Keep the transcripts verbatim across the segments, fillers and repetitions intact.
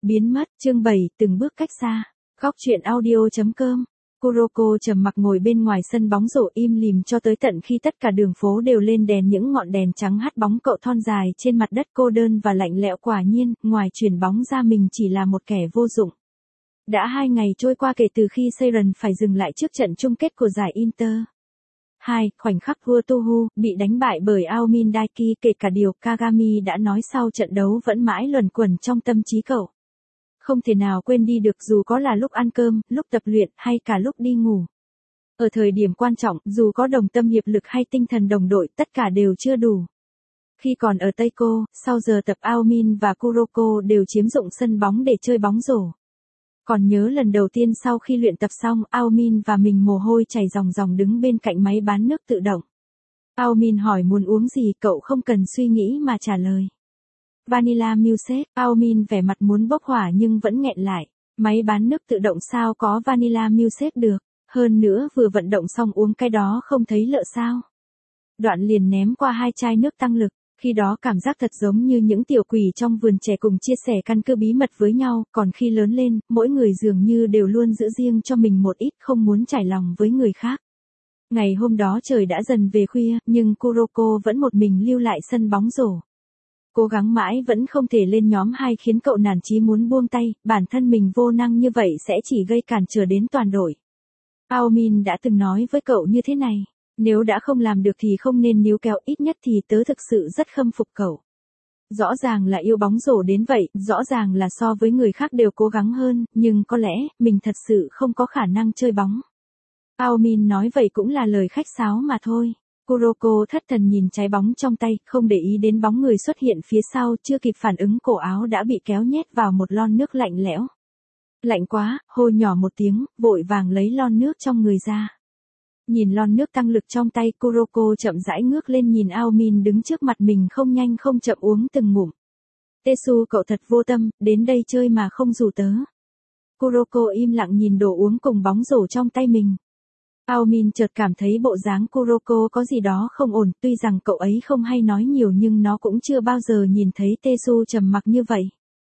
Biến mất, chương bảy, từng bước cách xa. Góc truyện audio.com. Kuroko trầm mặc ngồi bên ngoài sân bóng rổ im lìm cho tới tận khi tất cả đường phố đều lên đèn những ngọn đèn trắng hắt bóng cậu thon dài trên mặt đất cô đơn và lạnh lẽo. Quả nhiên, ngoài chuyển bóng ra mình chỉ là một kẻ vô dụng. Đã hai ngày trôi qua kể từ khi Seiran phải dừng lại trước trận chung kết của giải Inter. hai. Khoảnh khắc vua Tohu bị đánh bại bởi Aomin Daiki, kể cả điều Kagami đã nói sau trận đấu vẫn mãi luẩn quẩn trong tâm trí cậu. Không thể nào quên đi được, dù có là lúc ăn cơm, lúc tập luyện hay cả lúc đi ngủ. Ở thời điểm quan trọng, dù có đồng tâm hiệp lực hay tinh thần đồng đội, tất cả đều chưa đủ. Khi còn ở Teiko, sau giờ tập Aomin và Kuroko đều chiếm dụng sân bóng để chơi bóng rổ. Còn nhớ lần đầu tiên sau khi luyện tập xong, Aomin và mình mồ hôi chảy ròng ròng đứng bên cạnh máy bán nước tự động. Aomin hỏi muốn uống gì, cậu không cần suy nghĩ mà trả lời. Vanilla milkshake. Aomin vẻ mặt muốn bốc hỏa nhưng vẫn nghẹn lại. Máy bán nước tự động sao có vanilla milkshake được, hơn nữa vừa vận động xong uống cái đó không thấy lợ sao. Đoạn liền ném qua hai chai nước tăng lực. Khi đó cảm giác thật giống như những tiểu quỷ trong vườn trẻ cùng chia sẻ căn cơ bí mật với nhau, còn khi lớn lên, mỗi người dường như đều luôn giữ riêng cho mình một ít, không muốn trải lòng với người khác. Ngày hôm đó trời đã dần về khuya, nhưng Kuroko vẫn một mình lưu lại sân bóng rổ. Cố gắng mãi vẫn không thể lên nhóm hai khiến cậu nản chí muốn buông tay, bản thân mình vô năng như vậy sẽ chỉ gây cản trở đến toàn đội. Aomin đã từng nói với cậu như thế này. Nếu đã không làm được thì không nên níu kéo, ít nhất thì tớ thực sự rất khâm phục cậu. Rõ ràng là yêu bóng rổ đến vậy, rõ ràng là so với người khác đều cố gắng hơn, nhưng có lẽ, mình thật sự không có khả năng chơi bóng. Aomin nói vậy cũng là lời khách sáo mà thôi. Kuroko thất thần nhìn trái bóng trong tay, không để ý đến bóng người xuất hiện phía sau, chưa kịp phản ứng cổ áo đã bị kéo nhét vào một lon nước lạnh lẽo. Lạnh quá, hô nhỏ một tiếng, vội vàng lấy lon nước trong người ra. Nhìn lon nước tăng lực trong tay, Kuroko chậm rãi ngước lên nhìn Aomin đứng trước mặt mình không nhanh không chậm uống từng ngụm. Tetsu, cậu thật vô tâm, đến đây chơi mà không rủ tớ. Kuroko im lặng nhìn đồ uống cùng bóng rổ trong tay mình. Aomin chợt cảm thấy bộ dáng Kuroko có gì đó không ổn, tuy rằng cậu ấy không hay nói nhiều nhưng nó cũng chưa bao giờ nhìn thấy Tetsu trầm mặc như vậy.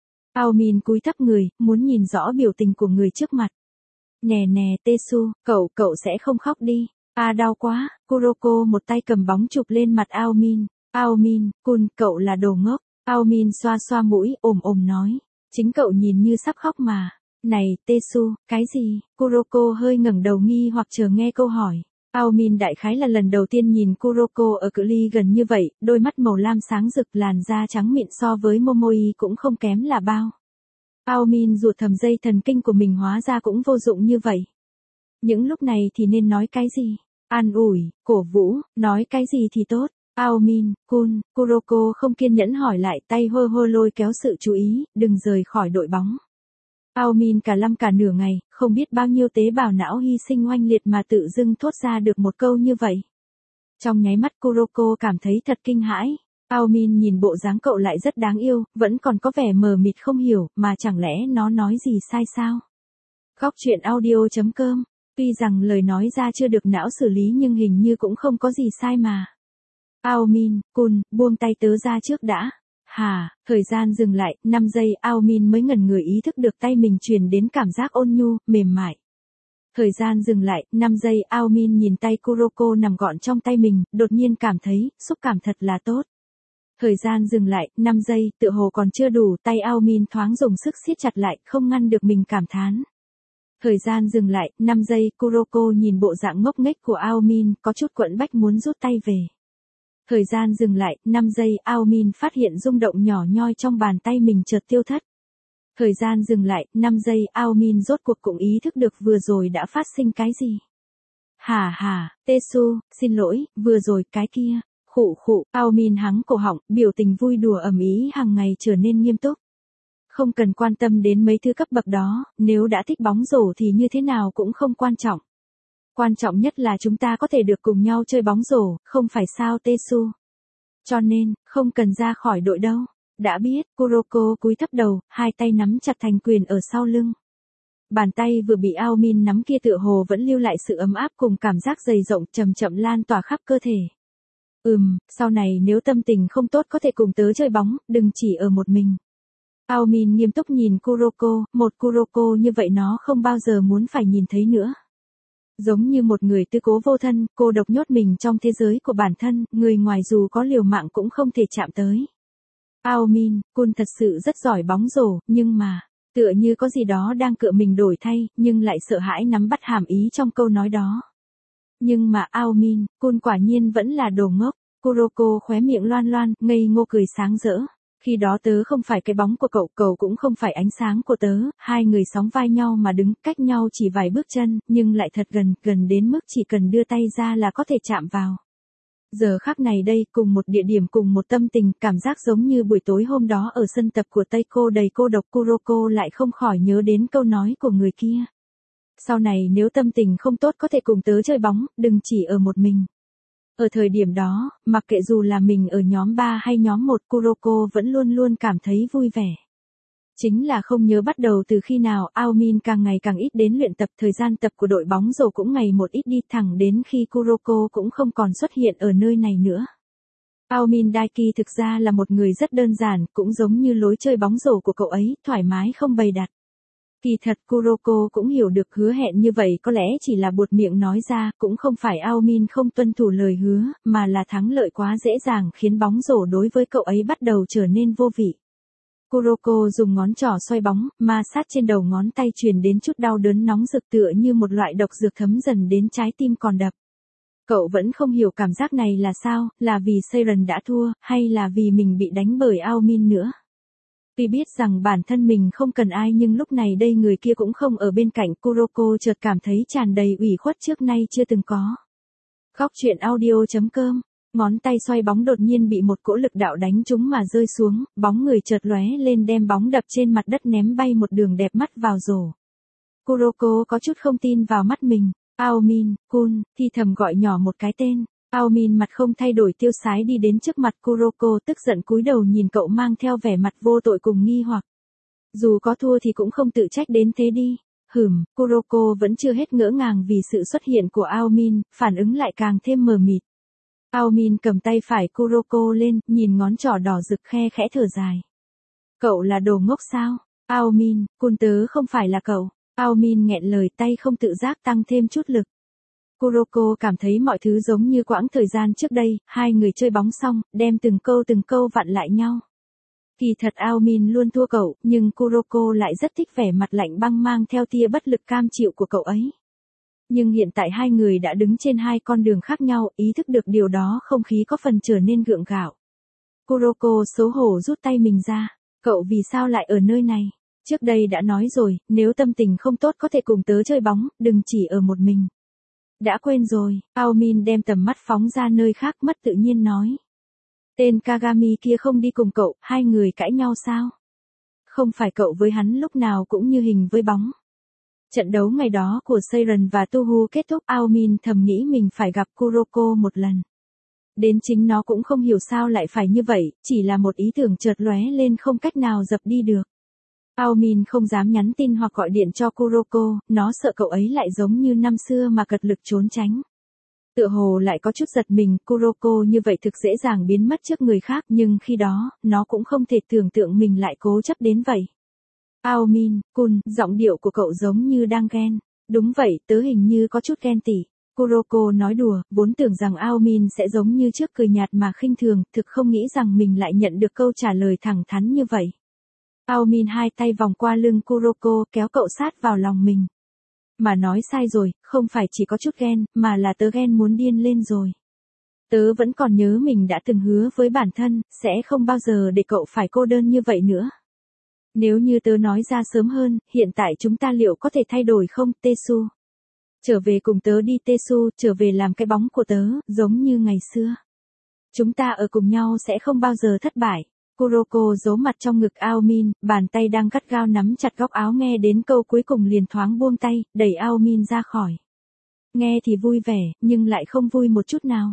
Aomin cúi thấp người, muốn nhìn rõ biểu tình của người trước mặt. Nè nè Tetsu, cậu, cậu sẽ không khóc đi. À đau quá. Kuroko một tay cầm bóng chụp lên mặt Aomin. Aomin, Kun, cậu là đồ ngốc. Aomin xoa xoa mũi, ồm ồm nói. Chính cậu nhìn như sắp khóc mà. Này, Tetsu, cái gì? Kuroko hơi ngẩng đầu nghi hoặc chờ nghe câu hỏi. Aomin đại khái là lần đầu tiên nhìn Kuroko ở cự ly gần như vậy, đôi mắt màu lam sáng rực, làn da trắng mịn so với Momoi cũng không kém là bao. Aomin ruột thầm dây thần kinh của mình hóa ra cũng vô dụng như vậy. Những lúc này thì nên nói cái gì? An ủi, cổ vũ, nói cái gì thì tốt? Aomin, Kun, Kuroko không kiên nhẫn hỏi lại, tay hơ hơ lôi kéo sự chú ý, đừng rời khỏi đội bóng. Aomin cả lăm cả nửa ngày, không biết bao nhiêu tế bào não hy sinh oanh liệt mà tự dưng thốt ra được một câu như vậy. Trong nháy mắt Kuroko cảm thấy thật kinh hãi. Aomin nhìn bộ dáng cậu lại rất đáng yêu, vẫn còn có vẻ mờ mịt không hiểu, mà chẳng lẽ nó nói gì sai sao? Góc truyện audio.com. Tuy rằng lời nói ra chưa được não xử lý nhưng hình như cũng không có gì sai mà. Aomin, Kun, buông tay tớ ra trước đã. Hà, thời gian dừng lại, năm giây, Aomin mới ngẩn người ý thức được tay mình truyền đến cảm giác ôn nhu, mềm mại. Thời gian dừng lại, năm giây, Aomin nhìn tay Kuroko nằm gọn trong tay mình, đột nhiên cảm thấy, xúc cảm thật là tốt. Thời gian dừng lại, năm giây, tựa hồ còn chưa đủ, tay Aomin thoáng dùng sức siết chặt lại, không ngăn được mình cảm thán. Thời gian dừng lại, năm giây, Kuroko nhìn bộ dạng ngốc nghếch của Aomin, có chút quẫn bách muốn rút tay về. Thời gian dừng lại, năm giây, Aomin phát hiện rung động nhỏ nhoi trong bàn tay mình chợt tiêu thất. Thời gian dừng lại, năm giây, Aomin rốt cuộc cũng ý thức được vừa rồi đã phát sinh cái gì. Hà hà, Tetsu, xin lỗi, vừa rồi cái kia. Khụ khụ, Aomin hắng cổ họng, biểu tình vui đùa ầm ĩ hàng ngày trở nên nghiêm túc. Không cần quan tâm đến mấy thứ cấp bậc đó, nếu đã thích bóng rổ thì như thế nào cũng không quan trọng. Quan trọng nhất là chúng ta có thể được cùng nhau chơi bóng rổ, không phải sao Tetsu? Cho nên, không cần ra khỏi đội đâu. Đã biết, Kuroko cúi thấp đầu, hai tay nắm chặt thành quyền ở sau lưng. Bàn tay vừa bị Aomin nắm kia tựa hồ vẫn lưu lại sự ấm áp cùng cảm giác dày rộng chậm chậm lan tỏa khắp cơ thể. Ừm, sau này nếu tâm tình không tốt có thể cùng tớ chơi bóng, đừng chỉ ở một mình. Ao Min nghiêm túc nhìn Kuroko, một Kuroko như vậy nó không bao giờ muốn phải nhìn thấy nữa. Giống như một người tư cố vô thân, cô độc nhốt mình trong thế giới của bản thân, người ngoài dù có liều mạng cũng không thể chạm tới. Ao Min, Kun thật sự rất giỏi bóng rổ, nhưng mà, tựa như có gì đó đang cựa mình đổi thay, nhưng lại sợ hãi nắm bắt hàm ý trong câu nói đó. Nhưng mà Ao Min, Kun quả nhiên vẫn là đồ ngốc. Kuroko khóe miệng loan loan, ngây ngô cười sáng rỡ. Khi đó tớ không phải cái bóng của cậu, cậu cũng không phải ánh sáng của tớ, hai người sóng vai nhau mà đứng cách nhau chỉ vài bước chân, nhưng lại thật gần, gần đến mức chỉ cần đưa tay ra là có thể chạm vào. Giờ khắc này đây, cùng một địa điểm cùng một tâm tình, cảm giác giống như buổi tối hôm đó ở sân tập của Tây Cô đầy cô độc. Kuroko lại không khỏi nhớ đến câu nói của người kia. Sau này nếu tâm tình không tốt có thể cùng tớ chơi bóng, đừng chỉ ở một mình. Ở thời điểm đó, mặc kệ dù là mình ở nhóm ba hay nhóm một, Kuroko vẫn luôn luôn cảm thấy vui vẻ. Chính là không nhớ bắt đầu từ khi nào Ao Min càng ngày càng ít đến luyện tập, thời gian tập của đội bóng rổ cũng ngày một ít đi, thẳng đến khi Kuroko cũng không còn xuất hiện ở nơi này nữa. Ao Min Daiki thực ra là một người rất đơn giản, cũng giống như lối chơi bóng rổ của cậu ấy, thoải mái không bày đặt. Kỳ thật Kuroko cũng hiểu được hứa hẹn như vậy có lẽ chỉ là buột miệng nói ra, cũng không phải Ao Min không tuân thủ lời hứa, mà là thắng lợi quá dễ dàng khiến bóng rổ đối với cậu ấy bắt đầu trở nên vô vị. Kuroko dùng ngón trỏ xoay bóng, ma sát trên đầu ngón tay truyền đến chút đau đớn nóng rực tựa như một loại độc dược thấm dần đến trái tim còn đập. Cậu vẫn không hiểu cảm giác này là sao, là vì Seiren đã thua, hay là vì mình bị đánh bởi Ao Min nữa. Tuy biết rằng bản thân mình không cần ai nhưng lúc này đây người kia cũng không ở bên cạnh, Kuroko chợt cảm thấy tràn đầy ủy khuất trước nay chưa từng có. Góc truyện audio chấm com, ngón tay xoay bóng đột nhiên bị một cỗ lực đạo đánh trúng mà rơi xuống, bóng người chợt lóe lên đem bóng đập trên mặt đất ném bay một đường đẹp mắt vào rổ. Kuroko có chút không tin vào mắt mình, Ao Min, Kun, thì thầm gọi nhỏ một cái tên. Ao Min mặt không thay đổi tiêu sái đi đến trước mặt Kuroko, tức giận cúi đầu nhìn cậu mang theo vẻ mặt vô tội cùng nghi hoặc. Dù có thua thì cũng không tự trách đến thế đi. Hửm, Kuroko vẫn chưa hết ngỡ ngàng vì sự xuất hiện của Ao Min, phản ứng lại càng thêm mờ mịt. Ao Min cầm tay phải Kuroko lên, nhìn ngón trỏ đỏ rực khe khẽ thở dài. Cậu là đồ ngốc sao? Ao Min, Kun tớ không phải là cậu. Ao Min nghẹn lời, tay không tự giác tăng thêm chút lực. Kuroko cảm thấy mọi thứ giống như quãng thời gian trước đây, hai người chơi bóng xong, đem từng câu từng câu vặn lại nhau. Kỳ thật Ao Min luôn thua cậu, nhưng Kuroko lại rất thích vẻ mặt lạnh băng mang theo tia bất lực cam chịu của cậu ấy. Nhưng hiện tại hai người đã đứng trên hai con đường khác nhau, ý thức được điều đó không khí có phần trở nên gượng gạo. Kuroko xấu hổ rút tay mình ra, cậu vì sao lại ở nơi này? Trước đây đã nói rồi, nếu tâm tình không tốt có thể cùng tớ chơi bóng, đừng chỉ ở một mình. Đã quên rồi, Ao Min đem tầm mắt phóng ra nơi khác mất tự nhiên nói. Tên Kagami kia không đi cùng cậu, hai người cãi nhau sao? Không phải cậu với hắn lúc nào cũng như hình với bóng. Trận đấu ngày đó của Seiren và Tuhu kết thúc, Ao Min thầm nghĩ mình phải gặp Kuroko một lần. Đến chính nó cũng không hiểu sao lại phải như vậy, chỉ là một ý tưởng chợt lóe lên không cách nào dập đi được. Ao Min không dám nhắn tin hoặc gọi điện cho Kuroko, nó sợ cậu ấy lại giống như năm xưa mà cật lực trốn tránh. Tựa hồ lại có chút giật mình, Kuroko như vậy thực dễ dàng biến mất trước người khác, nhưng khi đó, nó cũng không thể tưởng tượng mình lại cố chấp đến vậy. Ao Min, Kun, giọng điệu của cậu giống như đang ghen. Đúng vậy, tớ hình như có chút ghen tị. Kuroko nói đùa, vốn tưởng rằng Ao Min sẽ giống như trước cười nhạt mà khinh thường, thực không nghĩ rằng mình lại nhận được câu trả lời thẳng thắn như vậy. Ao Min hai tay vòng qua lưng Kuroko, kéo cậu sát vào lòng mình. Mà nói sai rồi, không phải chỉ có chút ghen, mà là tớ ghen muốn điên lên rồi. Tớ vẫn còn nhớ mình đã từng hứa với bản thân, sẽ không bao giờ để cậu phải cô đơn như vậy nữa. Nếu như tớ nói ra sớm hơn, hiện tại chúng ta liệu có thể thay đổi không, Tesu? Trở về cùng tớ đi Tesu, trở về làm cái bóng của tớ, giống như ngày xưa. Chúng ta ở cùng nhau sẽ không bao giờ thất bại. Kuroko giấu mặt trong ngực Ao Min, bàn tay đang gắt gao nắm chặt góc áo, nghe đến câu cuối cùng liền thoáng buông tay, đẩy Ao Min ra khỏi. Nghe thì vui vẻ, nhưng lại không vui một chút nào.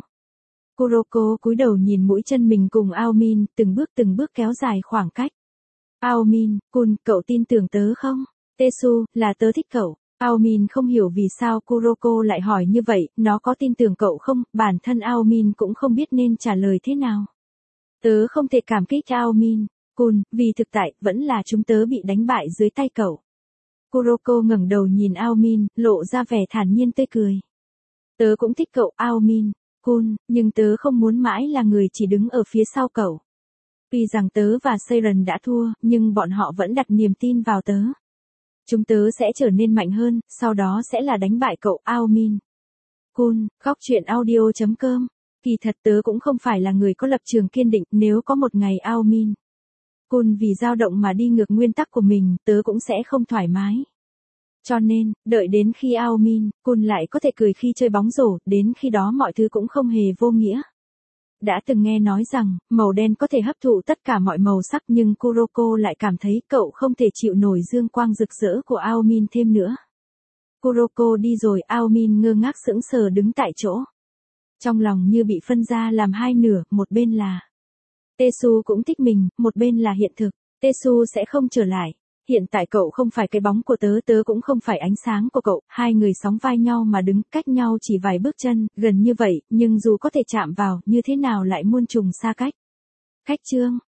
Kuroko cúi đầu nhìn mũi chân mình cùng Ao Min, từng bước từng bước kéo dài khoảng cách. Ao Min, Kun, cậu tin tưởng tớ không? Tesu, là tớ thích cậu. Ao Min không hiểu vì sao Kuroko lại hỏi như vậy, nó có tin tưởng cậu không, bản thân Ao Min cũng không biết nên trả lời thế nào. Tớ không thể cảm kích Ao Min. Kun, vì thực tại, vẫn là chúng tớ bị đánh bại dưới tay cậu. Kuroko ngẩng đầu nhìn Ao Min, lộ ra vẻ thản nhiên tươi cười. Tớ cũng thích cậu, Ao Min, Kun, nhưng tớ không muốn mãi là người chỉ đứng ở phía sau cậu. Vì rằng tớ và Seiren đã thua, nhưng bọn họ vẫn đặt niềm tin vào tớ. Chúng tớ sẽ trở nên mạnh hơn, sau đó sẽ là đánh bại cậu, Ao Min. Kun, góc truyện audio chấm com. Kỳ thật tớ cũng không phải là người có lập trường kiên định, nếu có một ngày Ao Min. Kun vì dao động mà đi ngược nguyên tắc của mình, tớ cũng sẽ không thoải mái. Cho nên, đợi đến khi Ao Min, Kun lại có thể cười khi chơi bóng rổ, đến khi đó mọi thứ cũng không hề vô nghĩa. Đã từng nghe nói rằng, màu đen có thể hấp thụ tất cả mọi màu sắc nhưng Kuroko lại cảm thấy cậu không thể chịu nổi dương quang rực rỡ của Ao Min thêm nữa. Kuroko đi rồi, Ao Min ngơ ngác sững sờ đứng tại chỗ. Trong lòng như bị phân ra làm hai nửa, một bên là Tetsu cũng thích mình, một bên là hiện thực. Tetsu sẽ không trở lại. Hiện tại cậu không phải cái bóng của tớ, tớ cũng không phải ánh sáng của cậu, hai người sóng vai nhau mà đứng cách nhau chỉ vài bước chân, gần như vậy, nhưng dù có thể chạm vào, như thế nào lại muôn trùng xa cách. Khách chương.